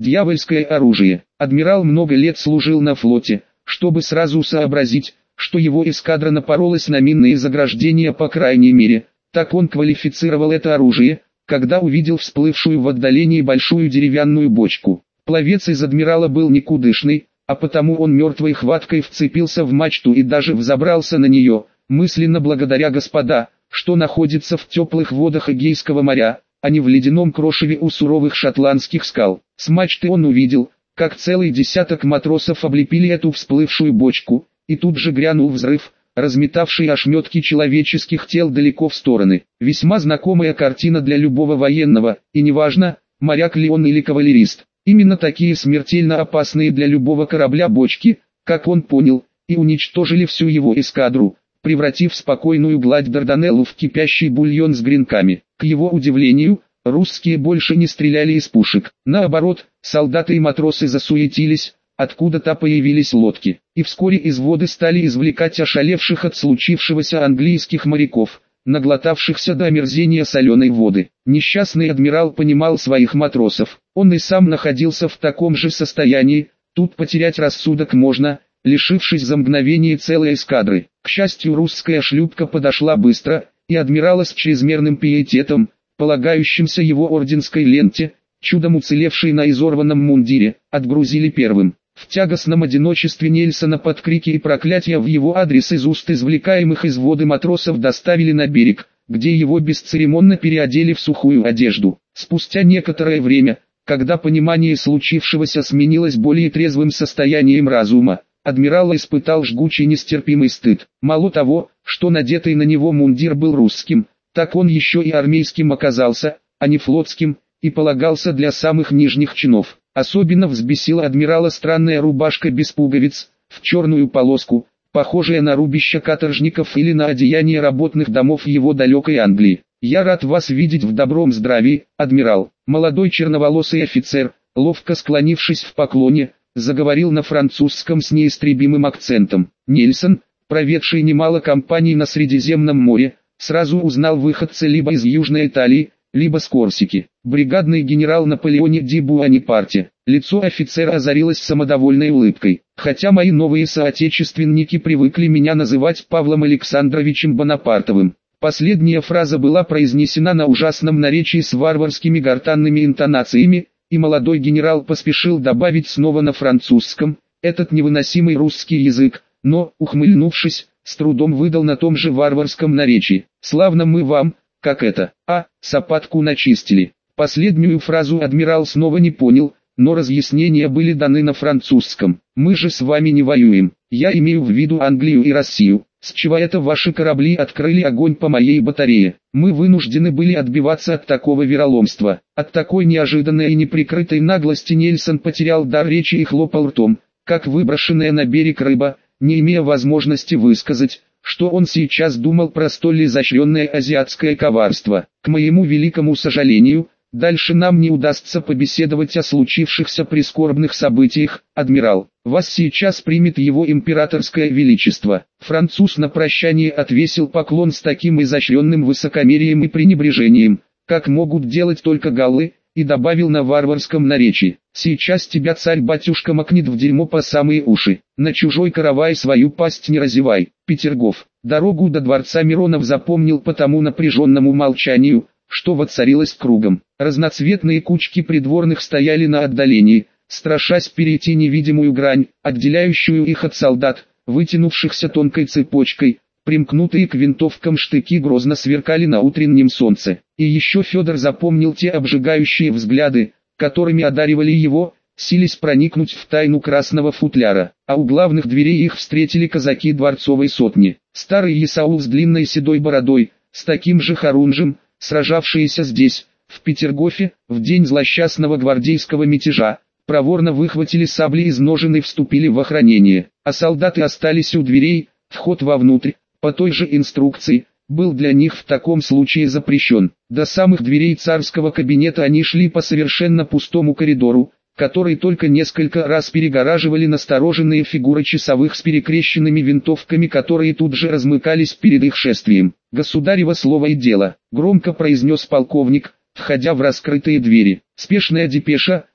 Дьявольское оружие. Адмирал много лет служил на флоте, чтобы сразу сообразить, что его эскадра напоролась на минные заграждения по крайней мере. Так он квалифицировал это оружие, когда увидел всплывшую в отдалении большую деревянную бочку. Пловец из адмирала был никудышный, а потому он мертвой хваткой вцепился в мачту и даже взобрался на нее, мысленно благодаря Господа, что находится в теплых водах Эгейского моря, а не в ледяном крошеве у суровых шотландских скал. С мачты он увидел, как целый десяток матросов облепили эту всплывшую бочку, и тут же грянул взрыв, разметавший ошметки человеческих тел далеко в стороны. Весьма знакомая картина для любого военного, и неважно, моряк ли он или кавалерист. Именно такие смертельно опасные для любого корабля бочки, как он понял, и уничтожили всю его эскадру, превратив спокойную гладь Дарданеллу в кипящий бульон с гренками. К его удивлению, русские больше не стреляли из пушек. Наоборот, солдаты и матросы засуетились, откуда-то появились лодки, и вскоре из воды стали извлекать ошалевших от случившегося английских моряков, наглотавшихся до омерзения соленой воды. Несчастный адмирал понимал своих матросов, он и сам находился в таком же состоянии, тут потерять рассудок можно, лишившись за мгновение целой эскадры. К счастью, русская шлюпка подошла быстро, и адмирала с чрезмерным пиететом, полагающимся его орденской ленте, чудом уцелевшей на изорванном мундире, отгрузили первым. В тягостном одиночестве Нельсона под крики и проклятия в его адрес из уст извлекаемых из воды матросов доставили на берег, где его бесцеремонно переодели в сухую одежду. Спустя некоторое время, когда понимание случившегося сменилось более трезвым состоянием разума, адмирал испытал жгучий нестерпимый стыд. Мало того, что надетый на него мундир был русским, так он еще и армейским оказался, а не флотским, и полагался для самых нижних чинов. Особенно взбесила адмирала странная рубашка без пуговиц, в черную полоску, похожая на рубище каторжников или на одеяние работных домов его далекой Англии. «Я рад вас видеть в добром здравии, адмирал». Молодой черноволосый офицер, ловко склонившись в поклоне, заговорил на французском с неистребимым акцентом. Нельсон, проведший немало кампаний на Средиземном море, сразу узнал выходца либо из Южной Италии, либо с Корсики. Бригадный генерал Наполеоне ди Буанапарте. Лицо офицера озарилось самодовольной улыбкой. Хотя мои новые соотечественники привыкли меня называть Павлом Александровичем Бонапартовым. Последняя фраза была произнесена на ужасном наречии с варварскими гортанными интонациями, и молодой генерал поспешил добавить снова на французском, этот невыносимый русский язык, но, ухмыльнувшись, с трудом выдал на том же варварском наречии. «Славно мы вам, как это, сапатку начистили». Последнюю фразу адмирал снова не понял, но разъяснения были даны на французском. «Мы же с вами не воюем, я имею в виду Англию и Россию. С чего это ваши корабли открыли огонь по моей батарее? Мы вынуждены были отбиваться от такого вероломства». От такой неожиданной и неприкрытой наглости Нельсон потерял дар речи и хлопал ртом, как выброшенная на берег рыба, не имея возможности высказать, что он сейчас думал про столь изощренное азиатское коварство. К моему великому сожалению, дальше нам не удастся побеседовать о случившихся прискорбных событиях, адмирал. Вас сейчас примет его императорское величество. Француз на прощание отвесил поклон с таким изощренным высокомерием и пренебрежением, как могут делать только галлы, и добавил на варварском наречии: «Сейчас тебя царь-батюшка макнет в дерьмо по самые уши. На чужой каравай свою пасть не разевай». Петергоф. Дорогу до дворца Миронов запомнил по тому напряженному молчанию, что воцарилось кругом. Разноцветные кучки придворных стояли на отдалении, страшась перейти невидимую грань, отделяющую их от солдат, вытянувшихся тонкой цепочкой. Примкнутые к винтовкам штыки грозно сверкали на утреннем солнце. И еще Федор запомнил те обжигающие взгляды, которыми одаривали его, силясь проникнуть в тайну красного футляра. А у главных дверей их встретили казаки дворцовой сотни. Старый Исаул с длинной седой бородой, с таким же Харунжем, сражавшиеся здесь, в Петергофе, в день злосчастного гвардейского мятежа, проворно выхватили сабли из ножен и вступили в охранение. А солдаты остались у дверей, вход вовнутрь, по той же инструкции, был для них в таком случае запрещен. До самых дверей царского кабинета они шли по совершенно пустому коридору, который только несколько раз перегораживали настороженные фигуры часовых с перекрещенными винтовками, которые тут же размыкались перед их шествием. «Государево слово и дело», — громко произнес полковник, входя в раскрытые двери. «Спешная депеша,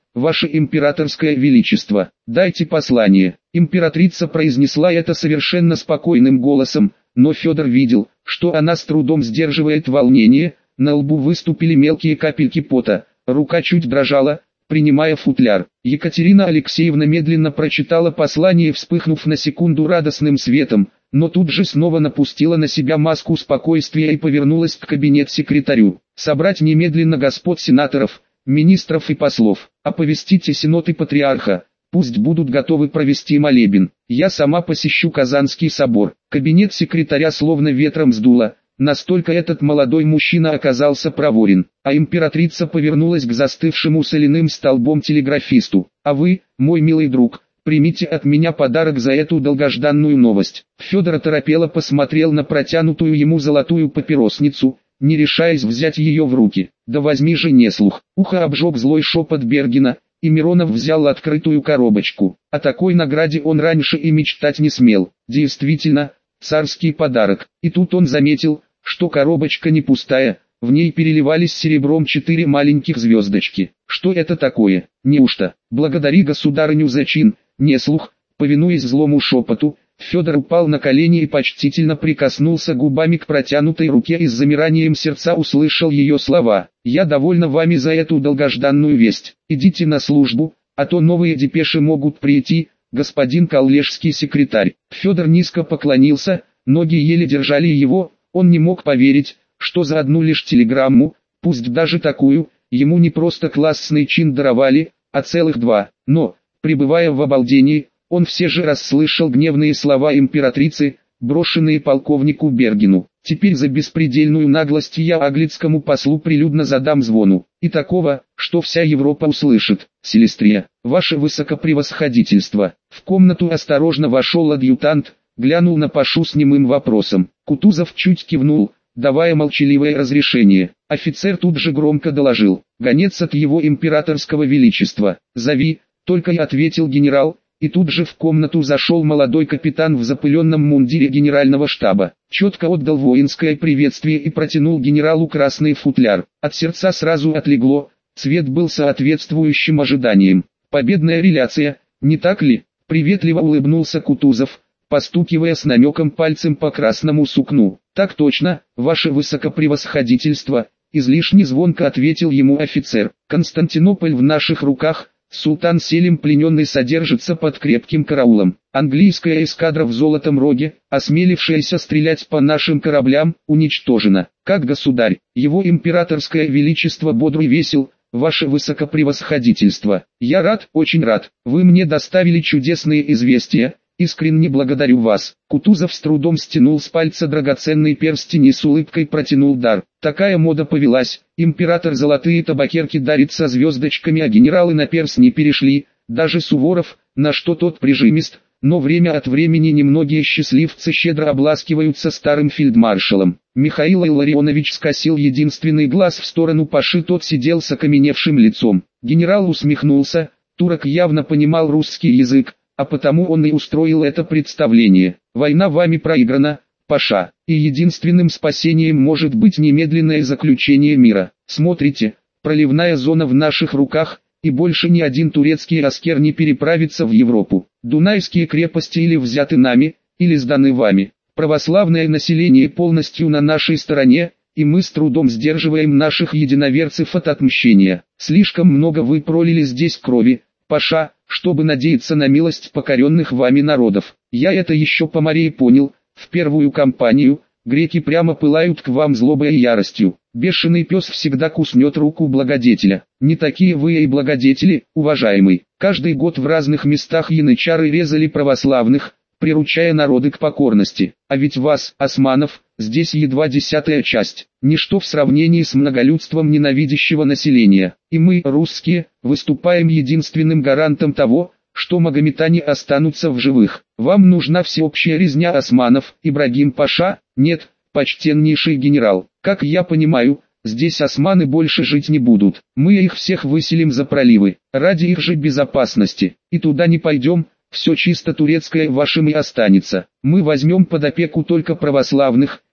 ваше императорское величество, дайте послание». Императрица произнесла это совершенно спокойным голосом, но Федор видел, что она с трудом сдерживает волнение, на лбу выступили мелкие капельки пота, рука чуть дрожала, принимая футляр. Екатерина Алексеевна медленно прочитала послание, вспыхнув на секунду радостным светом, но тут же снова напустила на себя маску спокойствия и повернулась к кабинет-секретарю. «Собрать немедленно господ сенаторов, министров и послов, оповестите синод и патриарха, пусть будут готовы провести молебен. Я сама посещу Казанский собор». Кабинет секретаря словно ветром сдуло, настолько этот молодой мужчина оказался проворен, а императрица повернулась к застывшему соляным столбом телеграфисту. «А вы, мой милый друг, примите от меня подарок за эту долгожданную новость». Федор оторопело посмотрел на протянутую ему золотую папиросницу, не решаясь взять ее в руки. «Да возьми же, не слух». Ухо обжег злой шепот Бергена, и Миронов взял открытую коробочку. О такой награде он раньше и мечтать не смел. Действительно, царский подарок. И тут он заметил, что коробочка не пустая, в ней переливались серебром 4 маленьких звездочки. Что это такое? Неужто? «Благодари государыню за чин, не слух». Повинуясь злому шепоту, Федор упал на колени и почтительно прикоснулся губами к протянутой руке и с замиранием сердца услышал ее слова. «Я довольна вами за эту долгожданную весть. Идите на службу, а то новые депеши могут прийти, господин коллежский секретарь». Федор низко поклонился, ноги еле держали его, он не мог поверить, что за одну лишь телеграмму, пусть даже такую, ему не просто классный чин даровали, а целых 2. Но, пребывая в обалдении, он все же расслышал гневные слова императрицы, брошенные полковнику Бергену. «Теперь за беспредельную наглость я аглицкому послу прилюдно задам звону, и такого, что вся Европа услышит. Селестрия, ваше высокопревосходительство». В комнату осторожно вошел адъютант, глянул на Пашу с немым вопросом. Кутузов чуть кивнул, давая молчаливое разрешение. Офицер тут же громко доложил: «Гонец от его императорского величества. Зови», — только и ответил генерал. И тут же в комнату зашел молодой капитан в запыленном мундире генерального штаба. Четко отдал воинское приветствие и протянул генералу красный футляр. От сердца сразу отлегло, цвет был соответствующим ожиданиям. Победная реляция, не так ли? Приветливо улыбнулся Кутузов, постукивая с намеком пальцем по красному сукну. «Так точно, ваше высокопревосходительство», — излишне звонко ответил ему офицер. «Константинополь в наших руках. Султан Селим плененный содержится под крепким караулом. Английская эскадра в Золотом Роге, осмелившаяся стрелять по нашим кораблям, уничтожена. Как государь, его императорское величество бодр и весел, ваше высокопревосходительство. Я рад, очень рад. Вы мне доставили чудесные известия. Искренне благодарю вас». Кутузов с трудом стянул с пальца драгоценный перстень и с улыбкой протянул дар. Такая мода повелась, император золотые табакерки дарит со звездочками, а генералы на перстни перешли, даже Суворов, на что тот прижимист, но время от времени немногие счастливцы щедро обласкиваются старым фельдмаршалом. Михаил Илларионович скосил единственный глаз в сторону Паши, тот сидел с окаменевшим лицом. Генерал усмехнулся, турок явно понимал русский язык, а потому он и устроил это представление. «Война вами проиграна, Паша, и единственным спасением может быть немедленное заключение мира. Смотрите, проливная зона в наших руках, и больше ни один турецкий аскер не переправится в Европу. Дунайские крепости или взяты нами, или сданы вами. Православное население полностью на нашей стороне, и мы с трудом сдерживаем наших единоверцев от отмщения. Слишком много вы пролили здесь крови, Паша, чтобы надеяться на милость покоренных вами народов. Я это еще по Марии понял. В первую кампанию греки прямо пылают к вам злобой и яростью. Бешеный пес всегда куснет руку благодетеля. Не такие вы и благодетели, уважаемый. Каждый год в разных местах янычары резали православных, приручая народы к покорности. А ведь вас, османов, здесь едва 10-я часть. Ничто в сравнении с многолюдством ненавидящего населения. И мы, русские, выступаем единственным гарантом того, что магометане останутся в живых. Вам нужна всеобщая резня османов, Ибрагим Паша? Нет, почтеннейший генерал. Как я понимаю, здесь османы больше жить не будут. Мы их всех выселим за проливы, ради их же безопасности. И туда не пойдем. Все чисто турецкое вашим и останется. Мы возьмем под опеку только православных,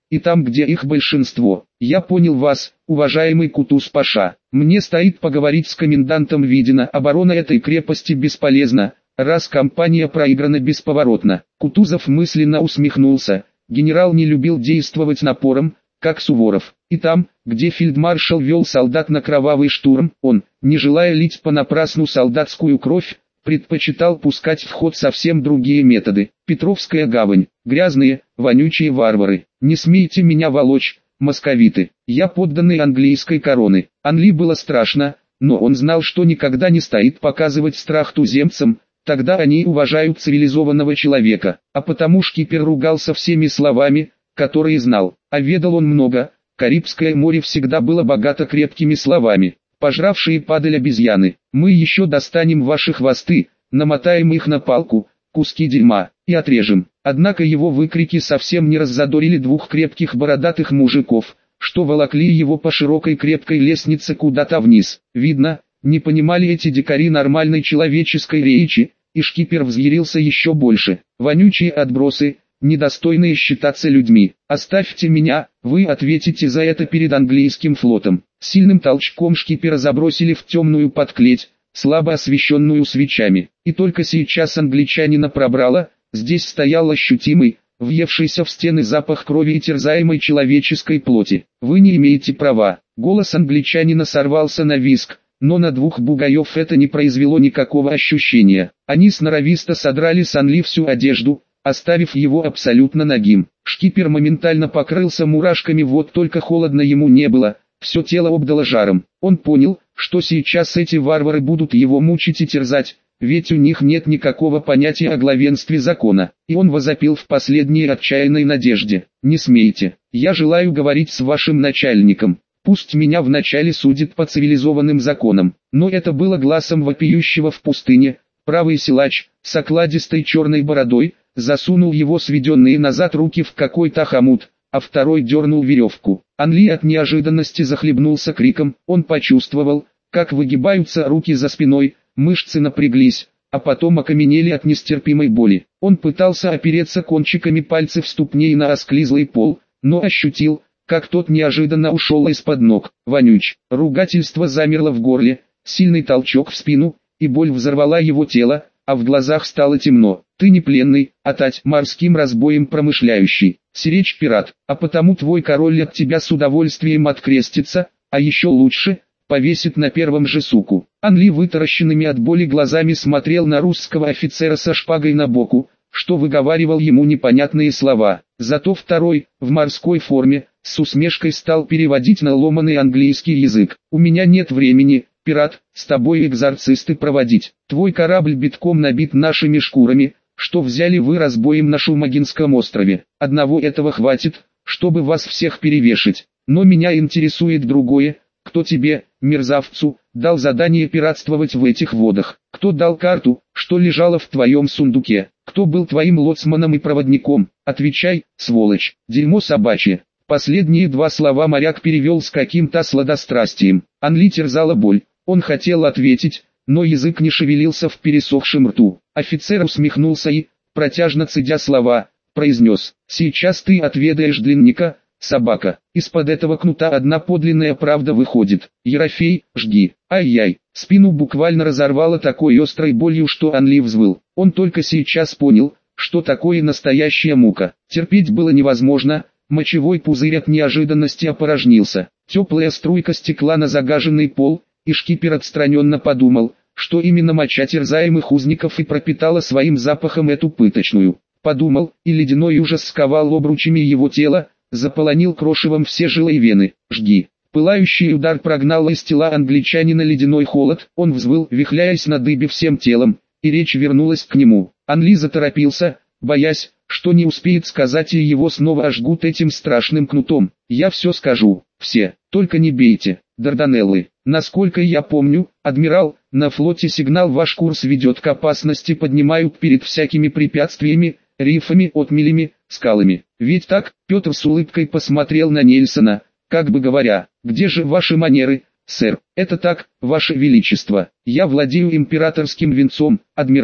и там, где их большинство. Я понял вас, уважаемый Кутуз-паша. Мне стоит поговорить с комендантом Видина. Оборона этой крепости бесполезна, раз кампания проиграна бесповоротно. Кутузов мысленно усмехнулся. Генерал не любил действовать напором, как Суворов. И там, где фельдмаршал вел солдат на кровавый штурм, он, не желая лить понапрасну солдатскую кровь, предпочитал пускать в ход совсем другие методы. Петровская гавань, грязные, вонючие варвары. Не смейте меня волочь, московиты. Я подданный английской короны. Анли было страшно, но он знал, что никогда не стоит показывать страх туземцам, тогда они уважают цивилизованного человека. А потому шкипер ругался всеми словами, которые знал. А ведал он много. Карибское море всегда было богато крепкими словами. Пожравшие падаль обезьяны. Мы еще достанем ваши хвосты, намотаем их на палку, куски дерьма, и отрежем. Однако его выкрики совсем не раззадорили двух крепких бородатых мужиков, что волокли его по широкой крепкой лестнице куда-то вниз. Видно, не понимали эти дикари нормальной человеческой речи, и шкипер взъярился еще больше. Вонючие отбросы, недостойные считаться людьми. Оставьте меня, вы ответите за это перед английским флотом. Сильным толчком шкипера забросили в темную подклеть, слабо освещенную свечами. И только сейчас англичанина пробрало, здесь стоял ощутимый, въевшийся в стены запах крови и терзаемой человеческой плоти. Вы не имеете права. Голос англичанина сорвался на визг, но на двух бугаев это не произвело никакого ощущения. Они сноровисто содрали с Анли всю одежду, оставив его абсолютно нагим. Шкипер моментально покрылся мурашками, вот только холодно ему не было, все тело обдало жаром. Он понял, что сейчас эти варвары будут его мучить и терзать, ведь у них нет никакого понятия о главенстве закона. И он возопил в последней отчаянной надежде: «Не смейте, я желаю говорить с вашим начальником. Пусть меня вначале судит по цивилизованным законам». Но это было глазом вопиющего в пустыне. Правый силач, с окладистой черной бородой, засунул его сведенные назад руки в какой-то хомут, а второй дернул веревку. Анли от неожиданности захлебнулся криком. Он почувствовал, как выгибаются руки за спиной, мышцы напряглись, а потом окаменели от нестерпимой боли. Он пытался опереться кончиками пальцев ступней на осклизлый пол, но ощутил, как тот неожиданно ушел из-под ног. Вонюч. Ругательство замерло в горле, сильный толчок в спину, и боль взорвала его тело, а в глазах стало темно. Ты не пленный, а тать морским разбоем промышляющий, сиречь пират, а потому твой король от тебя с удовольствием открестится, а еще лучше, повесит на первом же суку. Анли вытаращенными от боли глазами смотрел на русского офицера со шпагой на боку, что выговаривал ему непонятные слова. Зато второй, в морской форме, с усмешкой стал переводить на ломаный английский язык. «У меня нет времени, пират, с тобой экзорцисты проводить. Твой корабль битком набит нашими шкурами, что взяли вы разбоем на Шумагинском острове. Одного этого хватит, чтобы вас всех перевешать. Но меня интересует другое. Кто тебе, мерзавцу, дал задание пиратствовать в этих водах? Кто дал карту, что лежала в твоем сундуке? Кто был твоим лоцманом и проводником? Отвечай, сволочь, дерьмо собачье». Последние два слова моряк перевел с каким-то сладострастием. Анли терзала боль. Он хотел ответить, но язык не шевелился в пересохшем рту. Офицер усмехнулся и, протяжно цедя слова, произнес: «Сейчас ты отведаешь длинника, собака». Из-под этого кнута одна подлинная правда выходит. Ерофей, жги. Ай-яй. Спину буквально разорвало такой острой болью, что Анли взвыл. Он только сейчас понял, что такое настоящая мука. Терпеть было невозможно. Мочевой пузырь от неожиданности опорожнился. Теплая струйка стекла на загаженный пол, и шкипер отстраненно подумал, что именно моча терзаемых узников и пропитала своим запахом эту пыточную. Подумал, и ледяной ужас сковал обручами его тело, заполонил крошевом все жилы и вены. «Жги». Пылающий удар прогнал из тела англичанина ледяной холод, он взвыл, вихляясь на дыбе всем телом, и речь вернулась к нему. Анли заторопился, боясь, что не успеет сказать, и его снова ожгут этим страшным кнутом. «Я все скажу, все, только не бейте, Дарданеллы. Насколько я помню, адмирал, на флоте сигнал ваш курс ведет к опасности, поднимают перед всякими препятствиями, рифами, отмелями, скалами. Ведь так?» Петр с улыбкой посмотрел на Нельсона, как бы говоря: «Где же ваши манеры, сэр?» «Это так, ваше величество. Я владею императорским венцом, адмирал,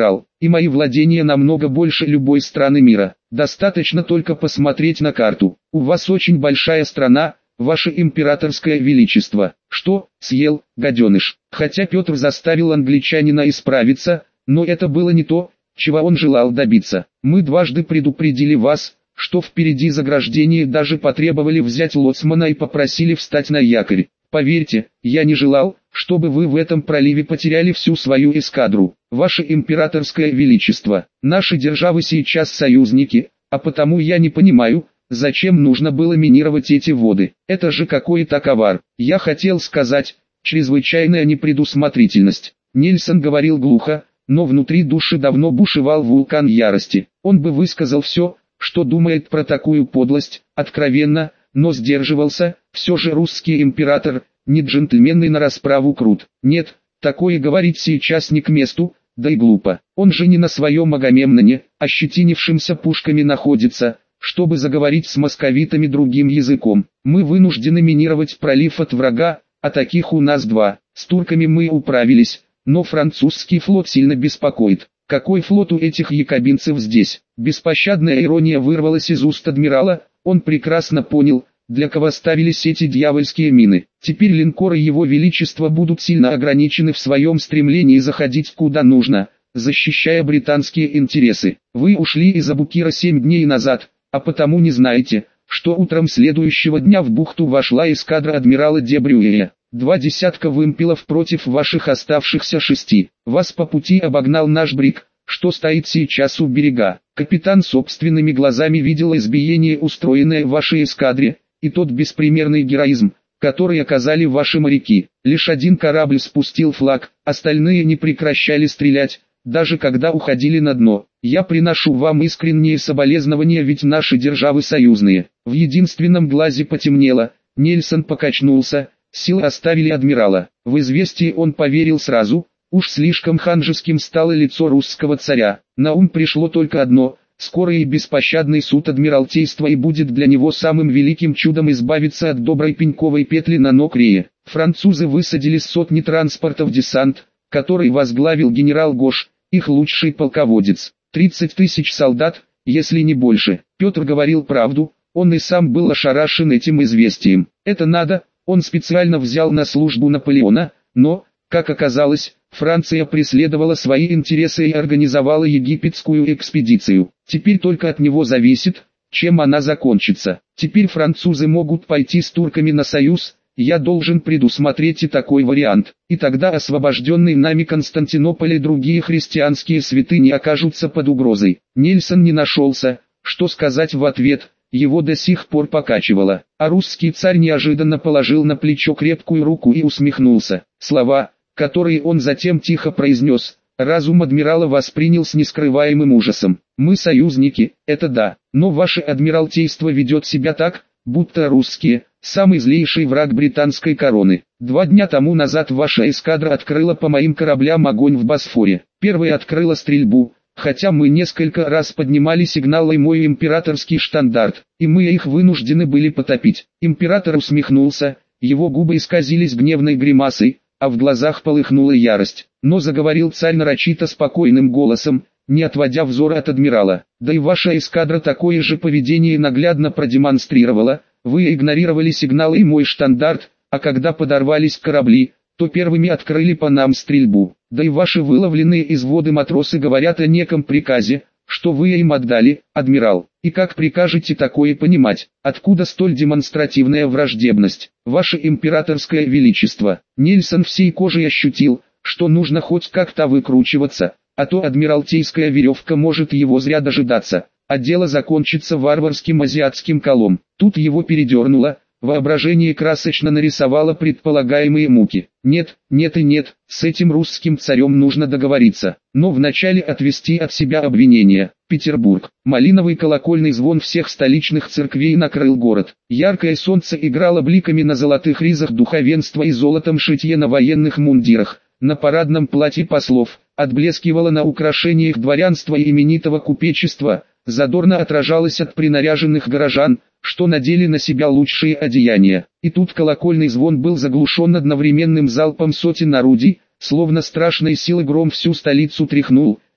и мои владения намного больше любой страны мира. Достаточно только посмотреть на карту. У вас очень большая страна, ваше императорское величество. Что, съел, гаденыш? Хотя Петр заставил англичанина исправиться, но это было не то, чего он желал добиться. Мы дважды предупредили вас, что впереди заграждение, даже потребовали взять лоцмана и попросили встать на якорь. Поверьте, я не желал, чтобы вы в этом проливе потеряли всю свою эскадру. Ваше императорское величество, наши державы сейчас союзники, а потому я не понимаю, зачем нужно было минировать эти воды. Это же какой-то ковар. Я хотел сказать, чрезвычайная непредусмотрительность. Нельсон говорил глухо, но внутри души давно бушевал вулкан ярости. Он бы высказал все, что думает про такую подлость, откровенно, но сдерживался. Все же русский император, не джентльменный на расправу крут. Нет, такое говорить сейчас не к месту, да и глупо. Он же не на своем Агамемноне, ощетинившимся пушками находится, чтобы заговорить с московитами другим языком. Мы вынуждены минировать пролив от врага, а таких у нас два. С турками мы управились, но французский флот сильно беспокоит. Какой флот у этих якобинцев здесь? Беспощадная ирония вырвалась из уст адмирала. Он прекрасно понял, для кого ставились эти дьявольские мины. Теперь линкоры Его Величества будут сильно ограничены в своем стремлении заходить куда нужно, защищая британские интересы. Вы ушли из Абукира 7 дней назад, а потому не знаете, что утром следующего дня в бухту вошла эскадра адмирала де Брюея. 2 десятка вымпелов против ваших оставшихся 6. Вас по пути обогнал наш бриг, что стоит сейчас у берега. Капитан собственными глазами видел избиение, устроенное вашей эскадре, и тот беспримерный героизм, который оказали ваши моряки. Лишь один корабль спустил флаг, остальные не прекращали стрелять, даже когда уходили на дно. Я приношу вам искренние соболезнования, ведь наши державы союзные. В единственном глазе потемнело, Нельсон покачнулся, силы оставили адмирала. В известие он поверил сразу, уж слишком ханжеским стало лицо русского царя. На ум пришло только одно: скорый и беспощадный суд Адмиралтейства, и будет для него самым великим чудом избавиться от доброй пеньковой петли на Нокрее. Французы высадили с сотни транспортов десант, который возглавил генерал Гош, их лучший полководец. 30 тысяч солдат, если не больше. Петр говорил правду, он и сам был ошарашен этим известием. Это надо, он специально взял на службу Наполеона, но, как оказалось, Франция преследовала свои интересы и организовала египетскую экспедицию. Теперь только от него зависит, чем она закончится. Теперь французы могут пойти с турками на союз, я должен предусмотреть и такой вариант. И тогда освобожденный нами Константинополь и другие христианские святыни окажутся под угрозой. Нельсон не нашелся, что сказать в ответ, его до сих пор покачивало. А русский царь неожиданно положил на плечо крепкую руку и усмехнулся. Слова, которые он затем тихо произнес, разум адмирала воспринял с нескрываемым ужасом. Мы союзники, это да, но ваше адмиралтейство ведет себя так, будто русские – самый злейший враг британской короны. 2 дня тому назад ваша эскадра открыла по моим кораблям огонь в Босфоре. Первая открыла стрельбу, хотя мы несколько раз поднимали сигналы мой императорский штандарт, и мы их вынуждены были потопить. Император усмехнулся, его губы исказились гневной гримасой, а в глазах полыхнула ярость. Но заговорил царь нарочито спокойным голосом, не отводя взора от адмирала. Да и ваша эскадра такое же поведение наглядно продемонстрировала. Вы игнорировали сигналы и мой штандарт, а когда подорвались корабли, то первыми открыли по нам стрельбу. Да и ваши выловленные из воды матросы говорят о неком приказе, что вы им отдали, адмирал. И как прикажете такое понимать? Откуда столь демонстративная враждебность? Ваше императорское величество. Нельсон всей кожей ощутил, что нужно хоть как-то выкручиваться, а то адмиралтейская веревка может его зря дожидаться, а дело закончится варварским азиатским колом. Тут его передернуло, воображение красочно нарисовало предполагаемые муки. Нет, нет и нет, с этим русским царем нужно договориться, но вначале отвести от себя обвинения. Петербург. Малиновый колокольный звон всех столичных церквей накрыл город. Яркое солнце играло бликами на золотых ризах духовенства и золотом шитье на военных мундирах, на парадном платье послов, отблескивало на украшениях дворянства и именитого купечества, задорно отражалось от принаряженных горожан, что надели на себя лучшие одеяния. И тут колокольный звон был заглушен одновременным залпом сотен орудий, словно страшной силой гром всю столицу тряхнул,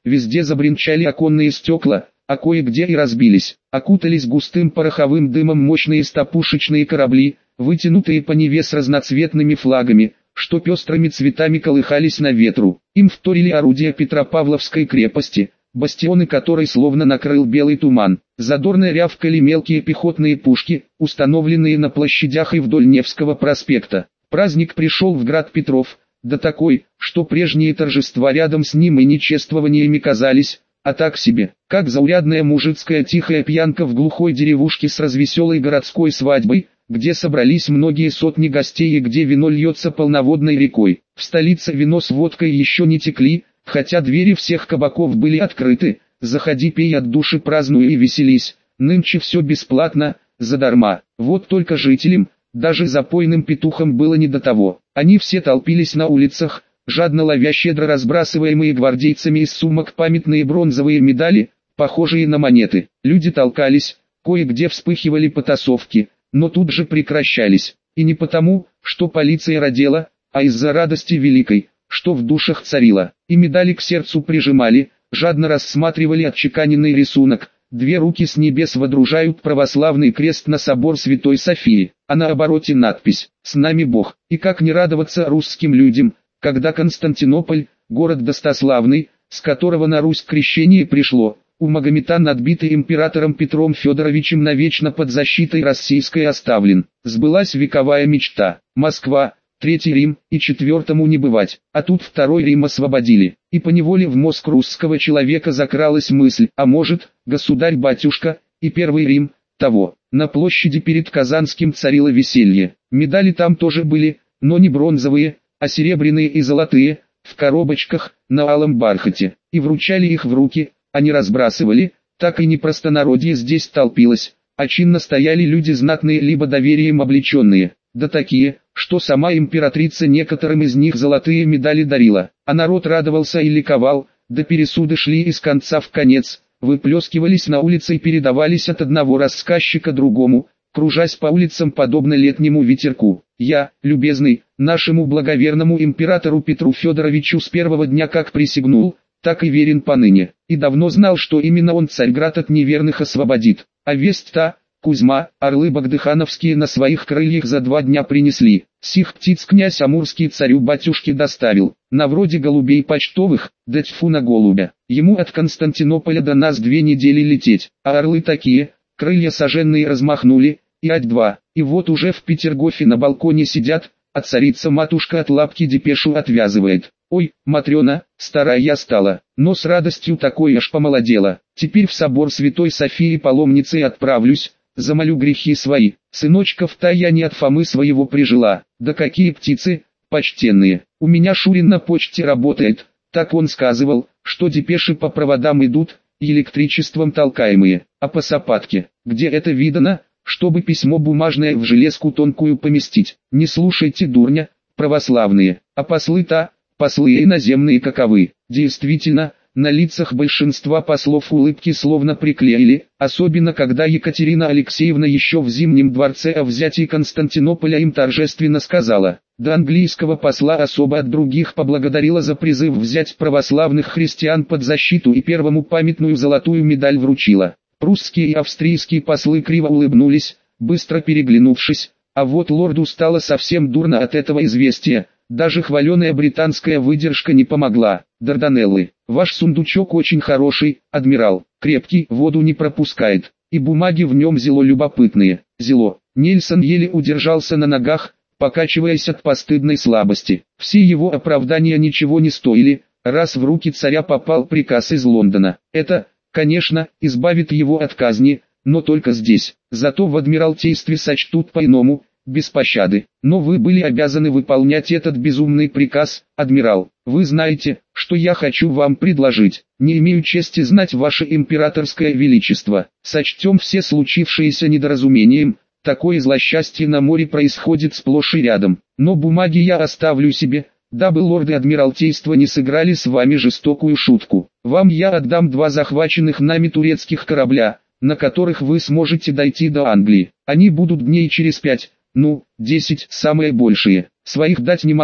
везде забринчали оконные стекла, а кое-где и разбились. Окутались густым пороховым дымом мощные стопушечные корабли, вытянутые по Неве с разноцветными флагами, что пестрыми цветами колыхались на ветру. Им вторили орудия Петропавловской крепости, бастионы которой словно накрыл белый туман. Задорно рявкали мелкие пехотные пушки, установленные на площадях и вдоль Невского проспекта. Праздник пришел в град Петров, да такой, что прежние торжества рядом с ним и нечествованиями казались, а так себе, как заурядная мужицкая тихая пьянка в глухой деревушке с развеселой городской свадьбой, где собрались многие сотни гостей и где вино льется полноводной рекой. В столице вино с водкой еще не текли, хотя двери всех кабаков были открыты. Заходи, пей от души, празднуй и веселись, нынче все бесплатно, задарма. Вот только жителям, даже запойным петухам было не до того. Они все толпились на улицах, жадно ловя щедро разбрасываемые гвардейцами из сумок памятные бронзовые медали, похожие на монеты. Люди толкались, кое-где вспыхивали потасовки, но тут же прекращались. И не потому, что полиция родила, а из-за радости великой, что в душах царила. И медали к сердцу прижимали, жадно рассматривали отчеканенный рисунок. Две руки с небес водружают православный крест на собор Святой Софии, а на обороте надпись «С нами Бог». И как не радоваться русским людям, когда Константинополь, город достославный, с которого на Русь крещение пришло, у магометан, отбитый императором Петром Федоровичем, навечно под защитой российской оставлен. Сбылась вековая мечта. Москва, Третий Рим, и четвертому не бывать. А тут Второй Рим освободили. И поневоле в мозг русского человека закралась мысль, а может, государь-батюшка, и Первый Рим, того. На площади перед Казанским царило веселье. Медали там тоже были, но не бронзовые, а серебряные и золотые, в коробочках, на алом бархате. И вручали их в руки, а не разбрасывали. Так и не простонародье здесь толпилось, а чинно стояли люди знатные либо доверием облеченные. Да такие, что сама императрица некоторым из них золотые медали дарила, а народ радовался и ликовал, да пересуды шли из конца в конец, выплескивались на улице и передавались от одного рассказчика другому, кружась по улицам подобно летнему ветерку. Я, любезный, нашему благоверному императору Петру Федоровичу с первого дня как присягнул, так и верен поныне, и давно знал, что именно он Царьград от неверных освободит, а весть та, Кузьма, орлы багдыхановские на своих крыльях за 2 дня принесли. Сих птиц князь Амурский царю-батюшке доставил, на вроде голубей почтовых, да тьфу на голубя. Ему от Константинополя до нас 2 недели лететь, а орлы такие, крылья соженные размахнули, и ать-2, и вот уже в Петергофе на балконе сидят, а царица-матушка от лапки депешу отвязывает. Ой, Матрена, старая я стала, но с радостью такой аж помолодела. Теперь в собор Святой Софии паломницей отправлюсь, замолю грехи свои. Сыночков-то я не от Фомы своего прижила. Да какие птицы, почтенные. У меня Шурин на почте работает. Так он сказывал, что депеши по проводам идут, и электричеством толкаемые. А по сапатке, где это видано, чтобы письмо бумажное в железку тонкую поместить? Не слушайте дурня, православные. А послы-то, послы иноземные каковы. Действительно, на лицах большинства послов улыбки словно приклеили, особенно когда Екатерина Алексеевна еще в Зимнем дворце о взятии Константинополя им торжественно сказала. До английского посла особо от других поблагодарила за призыв взять православных христиан под защиту и первому памятную золотую медаль вручила. Прусские и австрийские послы криво улыбнулись, быстро переглянувшись, а вот лорду стало совсем дурно от этого известия. Даже хваленая британская выдержка не помогла. Дарданеллы, ваш сундучок очень хороший, адмирал, крепкий, воду не пропускает, и бумаги в нем зело любопытные. Зело. Нельсон еле удержался на ногах, покачиваясь от постыдной слабости. Все его оправдания ничего не стоили, раз в руки царя попал приказ из Лондона. Это, конечно, избавит его от казни, но только здесь. Зато в Адмиралтействе сочтут по-иному, без пощады. Но вы были обязаны выполнять этот безумный приказ, адмирал. Вы знаете, что я хочу вам предложить. Не имею чести знать ваше императорское величество. Сочтем все случившееся недоразумением. Такое злосчастье на море происходит сплошь и рядом. Но бумаги я оставлю себе, дабы лорды Адмиралтейства не сыграли с вами жестокую шутку. Вам я отдам 2 захваченных нами турецких корабля, на которых вы сможете дойти до Англии. Они будут дней через 5, 10 самые большие. Своих дать не могу,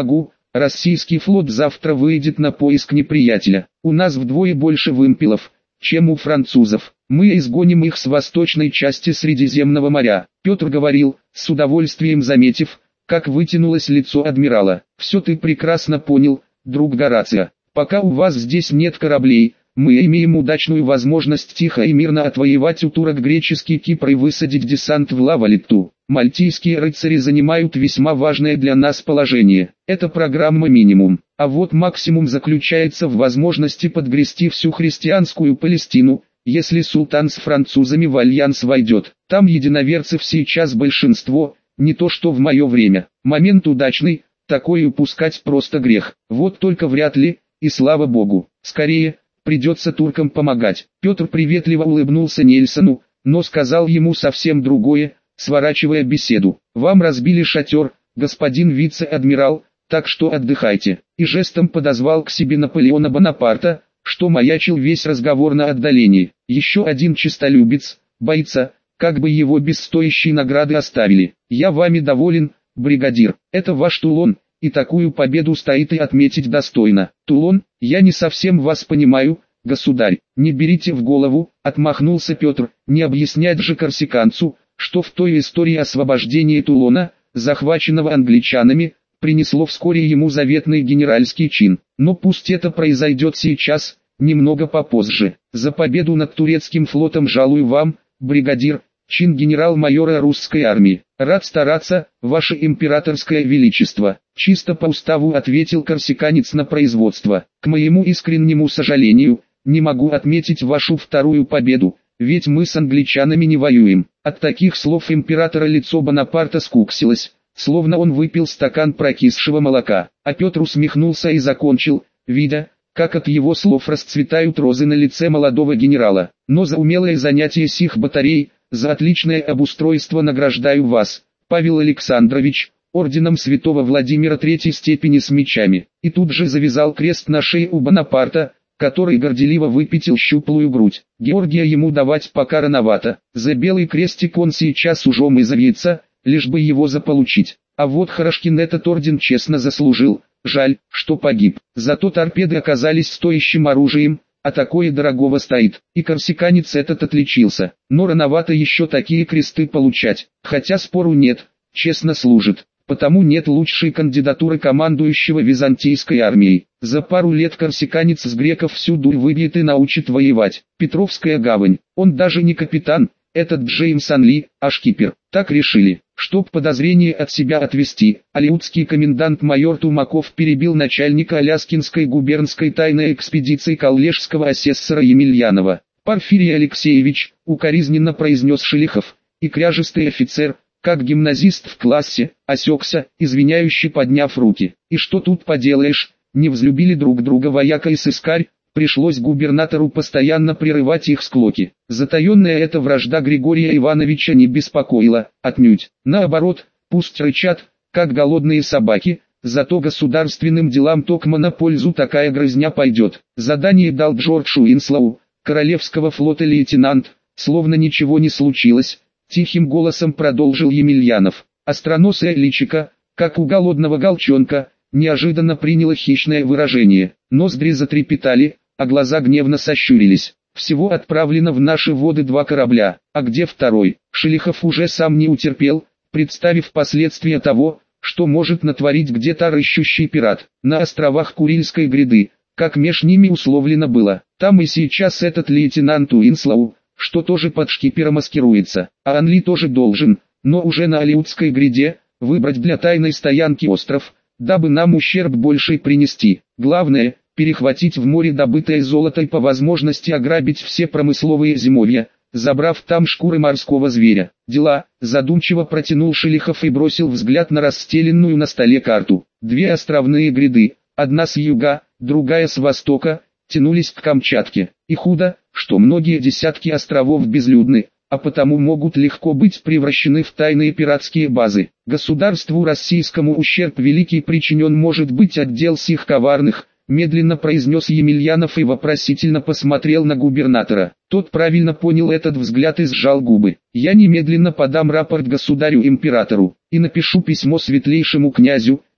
Российский флот завтра выйдет на поиск неприятеля. У нас вдвое больше вымпелов, чем у французов. Мы изгоним их с восточной части Средиземного моря. Петр говорил, с удовольствием заметив, как вытянулось лицо адмирала. Все ты прекрасно понял, друг Горацио. Пока у вас здесь нет кораблей, мы имеем удачную возможность тихо и мирно отвоевать у турок греческий Кипр и высадить десант в Ла-Валетту. Мальтийские рыцари занимают весьма важное для нас положение. Это программа минимум. А вот максимум заключается в возможности подгрести всю христианскую Палестину, если султан с французами в альянс войдет. Там единоверцев сейчас большинство, не то что в мое время. Момент удачный, такой упускать просто грех. Вот только вряд ли, и слава богу. Скорее, придется туркам помогать. Петр приветливо улыбнулся Нельсону, но сказал ему совсем другое, сворачивая беседу. Вам разбили шатер, господин вице-адмирал, так что отдыхайте. И жестом подозвал к себе Наполеона Бонапарта, что маячил весь разговор на отдалении. Еще один честолюбец, боится, как бы его без стоящей награды оставили. Я вами доволен, бригадир. Это ваш Тулон, и такую победу стоит и отметить достойно. Тулон, я не совсем вас понимаю, государь. Не берите в голову, отмахнулся Петр. Не объяснять же корсиканцу, что в той истории освобождения Тулона, захваченного англичанами, принесло вскоре ему заветный генеральский чин. Но пусть это произойдет сейчас, немного попозже. За победу над турецким флотом жалую вам, бригадир, чин генерал-майора русской армии. Рад стараться, ваше императорское величество. Чисто по уставу ответил корсиканец на производство. К моему искреннему сожалению, не могу отметить вашу вторую победу, ведь мы с англичанами не воюем. От таких слов императора лицо Бонапарта скуксилось, словно он выпил стакан прокисшего молока. А Петр усмехнулся и закончил, видя, как от его слов расцветают розы на лице молодого генерала. Но за умелое занятие сих батарей, за отличное обустройство награждаю вас, Павел Александрович, орденом святого Владимира третьей степени с мечами. И тут же завязал крест на шее у Бонапарта, который горделиво выпятил щуплую грудь. Георгия ему давать пока рановато. За белый крестик он сейчас ужом изовьется, лишь бы его заполучить. А вот Хорошкин этот орден честно заслужил. Жаль, что погиб. Зато торпеды оказались стоящим оружием, а такое дорогого стоит. И корсиканец этот отличился. Но рановато еще такие кресты получать. Хотя спору нет, честно служит. Потому нет лучшей кандидатуры командующего византийской армией. За пару лет корсиканец с греков всю дурь выбьет и научит воевать. Петровская гавань. Он даже не капитан, этот Джеймс Анли, а шкипер. Так решили. Чтоб подозрение от себя отвести, алеутский комендант-майор Тумаков перебил начальника Аляскинской губернской тайной экспедиции коллежского асессора Емельянова. «Порфирий Алексеевич», укоризненно произнес Шелихов, и кряжистый офицер, как гимназист в классе, осекся, извиняюще подняв руки. И что тут поделаешь, не взлюбили друг друга вояка и сыскарь, пришлось губернатору постоянно прерывать их склоки. Затаенная эта вражда Григория Ивановича не беспокоила, отнюдь. Наоборот, пусть рычат, как голодные собаки, зато государственным делам токмо на пользу такая грызня пойдет. Задание дал Джордж Уинслоу, королевского флота лейтенант, словно ничего не случилось, тихим голосом продолжил Емельянов. Остроносое личико, как у голодного галчонка, неожиданно приняло хищное выражение. Ноздри затрепетали, а глаза гневно сощурились. Всего отправлено в наши воды 2 корабля, а где второй? Шелихов уже сам не утерпел, представив последствия того, что может натворить где-то рыщущий пират. На островах Курильской гряды, как меж ними условлено было. Там и сейчас этот лейтенант Уинслоу, что тоже под шкипером маскируется. А Анли тоже должен, но уже на Алеутской гряде, выбрать для тайной стоянки остров, дабы нам ущерб больший принести. Главное, перехватить в море добытое золото и по возможности ограбить все промысловые зимовья, забрав там шкуры морского зверя. Дела, задумчиво протянул Шелихов и бросил взгляд на расстеленную на столе карту. 2 островные гряды, одна с юга, другая с востока, тянулись к Камчатке. И худо, что многие десятки островов безлюдны, а потому могут легко быть превращены в тайные пиратские базы. Государству российскому ущерб великий причинен может быть от дел сих коварных, медленно произнес Емельянов и вопросительно посмотрел на губернатора. Тот правильно понял этот взгляд и сжал губы. Я немедленно подам рапорт государю-императору, и напишу письмо светлейшему князю,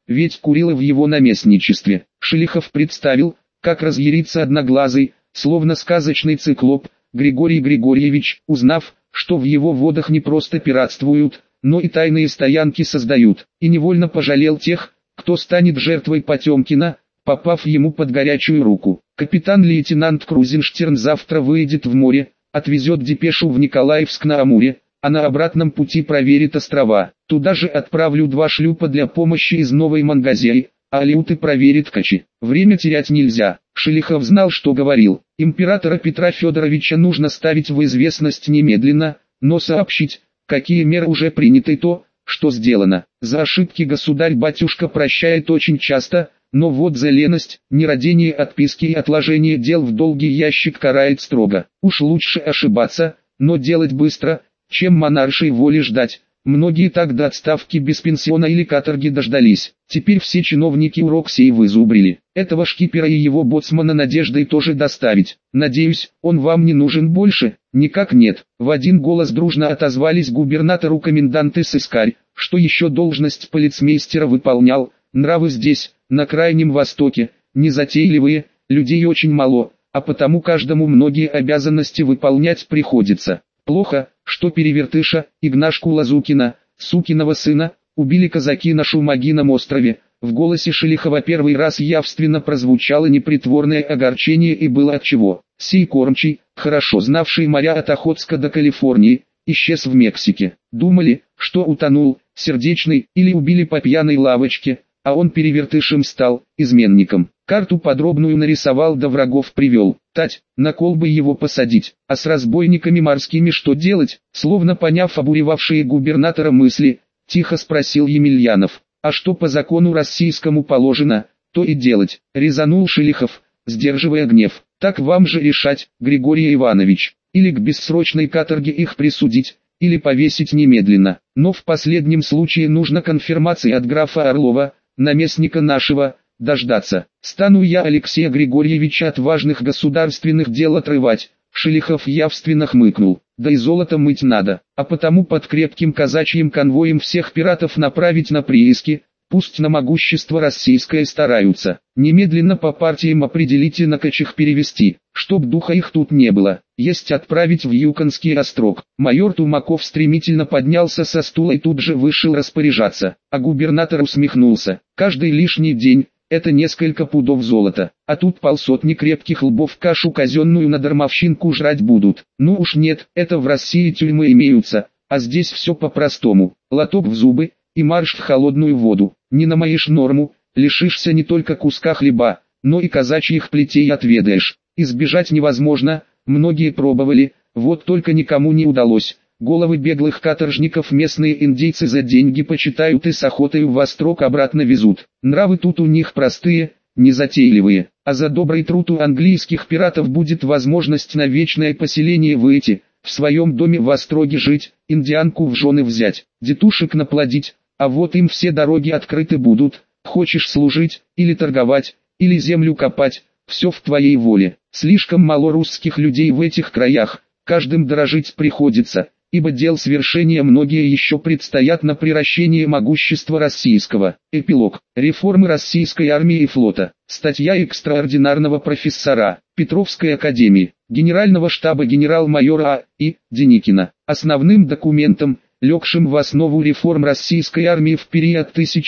ведь Курила в его наместничестве. Шелихов представил, как разъярится одноглазый, словно сказочный циклоп, Григорий Григорьевич, узнав, что в его водах не просто пиратствуют, но и тайные стоянки создают, и невольно пожалел тех, кто станет жертвой Потемкина, попав ему под горячую руку. Капитан-лейтенант Крузенштерн завтра выйдет в море, отвезет депешу в Николаевск на Амуре, а на обратном пути проверит острова. Туда же отправлю 2 шлюпа для помощи из Новой Мангазеи, а Алеуты проверит Качи. Время терять нельзя. Шелихов знал, что говорил. Императора Петра Федоровича нужно ставить в известность немедленно, но сообщить, какие меры уже приняты, то, что сделано. За ошибки государь-батюшка прощает очень часто, но вот за леность, нерадение, отписки и отложение дел в долгий ящик карает строго. Уж лучше ошибаться, но делать быстро, чем монаршей воли ждать. Многие так до отставки без пенсиона или каторги дождались. Теперь все чиновники урок сей вызубрили. Этого шкипера и его боцмана надеждой тоже доставить. Надеюсь, он вам не нужен больше? Никак нет. В один голос дружно отозвались губернатору комендант и сыскарь, что еще должность полицмейстера выполнял. Нравы здесь, на Крайнем Востоке, незатейливые, людей очень мало, а потому каждому многие обязанности выполнять приходится. Плохо, что перевертыша, Игнашку Лазукина, сукиного сына, убили казаки на Шумагином острове. В голосе Шелихова первый раз явственно прозвучало непритворное огорчение, и было отчего. Сей кормчий, хорошо знавший моря от Охотска до Калифорнии, исчез в Мексике. Думали, что утонул, сердечный, или убили по пьяной лавочке, а он перевертышем стал, изменником. Карту подробную нарисовал, да врагов привел. Тать, на кол бы его посадить, а с разбойниками морскими что делать? Словно поняв обуревавшие губернатора мысли, тихо спросил Емельянов. А что по закону российскому положено, то и делать. Резанул Шелихов, сдерживая гнев. Так вам же решать, Григорий Иванович. Или к бессрочной каторге их присудить, или повесить немедленно. Но в последнем случае нужно конфирмации от графа Орлова, наместника нашего, дождаться. Стану я Алексея Григорьевича от важных государственных дел отрывать. Шелихов явственно хмыкнул. Да и золото мыть надо, а потому под крепким казачьим конвоем всех пиратов направить на прииски, пусть на могущество российское стараются. Немедленно по партиям определите, на качих перевести, чтоб духа их тут не было. Есть отправить в Юконский острог. Майор Тумаков стремительно поднялся со стула и тут же вышел распоряжаться, а губернатор усмехнулся. Каждый лишний день — это несколько пудов золота, а тут полсотни крепких лбов кашу казенную на дармовщинку жрать будут. Ну уж нет, это в России тюрьмы имеются, а здесь все по-простому. Лоток в зубы и марш в холодную воду. Не намоешь норму, лишишься не только куска хлеба, но и казачьих плетей отведаешь. Избежать невозможно, многие пробовали, вот только никому не удалось. Головы беглых каторжников местные индейцы за деньги почитают и с охотой в острог обратно везут. Нравы тут у них простые, незатейливые, а за добрый труд у английских пиратов будет возможность на вечное поселение выйти, в своем доме в остроге жить, индианку в жены взять, детушек наплодить, а вот им все дороги открыты будут. Хочешь служить, или торговать, или землю копать, все в твоей воле. Слишком мало русских людей в этих краях, каждым дорожить приходится, ибо дел свершения многие еще предстоят на приращение могущества российского. Эпилог. Реформы российской армии и флота. Статья экстраординарного профессора Петровской академии, генерального штаба генерал-майора А.И. Деникина. Основным документом, легшим в основу реформ российской армии в период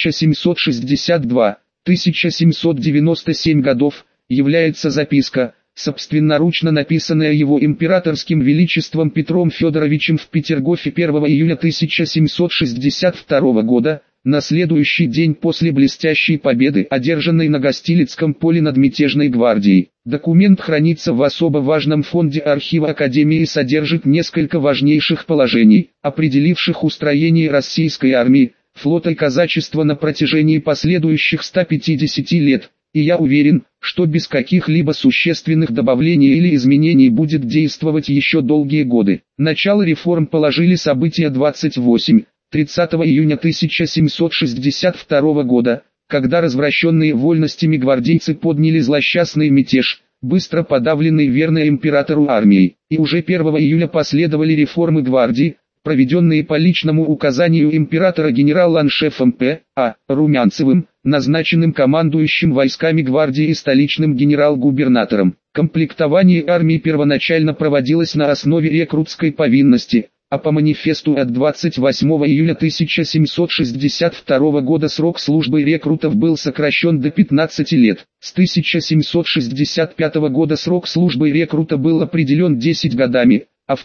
1762-1797 годов, является записка, собственноручно написанная его императорским величеством Петром Федоровичем в Петергофе 1 июля 1762 года, на следующий день после блестящей победы, одержанной на Гостилицком поле над мятежной гвардией. Документ хранится в особо важном фонде архива Академии и содержит несколько важнейших положений, определивших устроение российской армии, флота и казачества на протяжении последующих 150 лет. И я уверен, что без каких-либо существенных добавлений или изменений будет действовать еще долгие годы. Начало реформ положили события 28-30 июня 1762 года, когда развращенные вольностями гвардейцы подняли злосчастный мятеж, быстро подавленный верной императору армией. И уже 1 июля последовали реформы гвардии, проведенные по личному указанию императора генерал-аншефом П.А. Румянцевым, назначенным командующим войсками гвардии и столичным генерал-губернатором. Комплектование армии первоначально проводилось на основе рекрутской повинности, а по манифесту от 28 июля 1762 года срок службы рекрутов был сокращен до 15 лет. С 1765 года срок службы рекрута был определен 10 годами, а в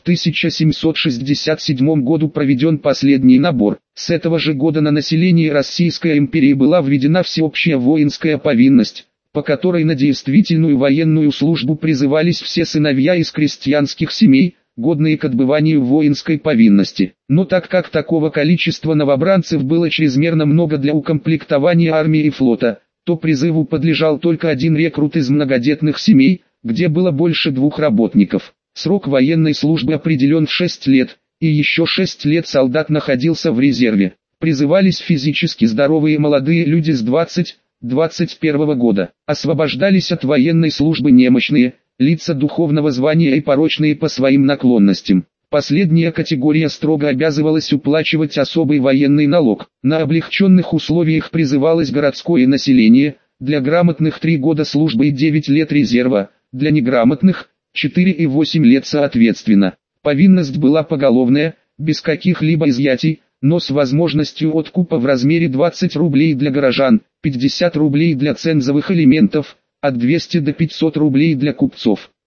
1767 году проведен последний набор. С этого же года на население Российской империи была введена всеобщая воинская повинность, по которой на действительную военную службу призывались все сыновья из крестьянских семей, годные к отбыванию воинской повинности. Но так как такого количества новобранцев было чрезмерно много для укомплектования армии и флота, то призыву подлежал только один рекрут из многодетных семей, где было больше 2 работников. Срок военной службы определен в 6 лет, и еще 6 лет солдат находился в резерве. Призывались физически здоровые молодые люди с 20-21 года. Освобождались от военной службы немощные, лица духовного звания и порочные по своим наклонностям. Последняя категория строго обязывалась уплачивать особый военный налог. На облегченных условиях призывалось городское население, для грамотных 3 года службы и 9 лет резерва, для неграмотных – 4 и 8 лет соответственно. Повинность была поголовная, без каких-либо изъятий, но с возможностью откупа в размере 20 рублей для горожан, 50 рублей для цензовых элементов, от 200 до 500 рублей для купцов.